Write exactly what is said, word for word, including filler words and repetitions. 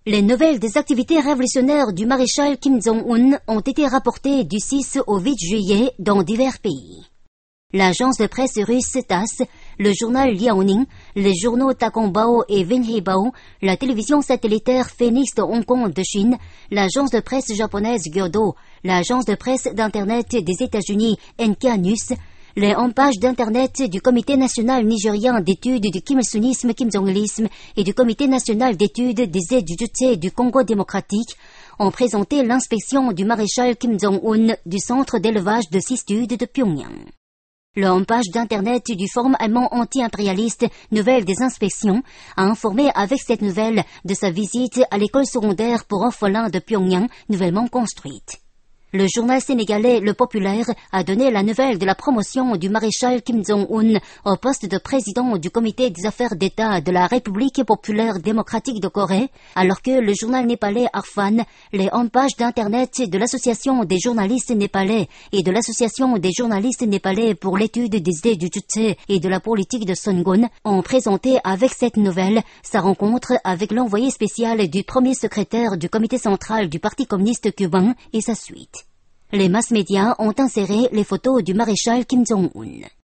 Les nouvelles des activités révolutionnaires du maréchal Kim Jong-un ont été rapportées du six au huit juillet dans divers pays. L'agence de presse russe TASS, le journal Liaoning, les journaux Takongbao et Wenhebao, la télévision satellitaire Phoenix de Hong Kong de Chine, l'agence de presse japonaise Gyodo, l'agence de presse d'Internet des États-Unis N K News, les homepages d'Internet du Comité national nigérien d'études du Kim-il-sunisme, Kim-jong-ilisme et du Comité national d'études des Zé-Jujutsu du Congo démocratique ont présenté l'inspection du maréchal Kim Jong-un du centre d'élevage de Sistude de Pyongyang. Le homepage d'Internet du Forum allemand anti-impérialiste Nouvelle des inspections a informé avec cette nouvelle de sa visite à l'école secondaire pour orphelins de Pyongyang nouvellement construite. Le journal sénégalais Le Populaire a donné la nouvelle de la promotion du maréchal Kim Jong-un au poste de président du comité des affaires d'État de la République populaire démocratique de Corée, alors que le journal népalais Arfan, les homepages d'Internet de l'Association des journalistes népalais et de l'Association des journalistes népalais pour l'étude des Zé-Jujutsu et de la politique de Songun ont présenté avec cette nouvelle sa rencontre avec l'envoyé spécial du premier secrétaire du comité central du Parti communiste cubain et sa suite. Les mass-médias ont inséré les photos du maréchal Kim Jong-un.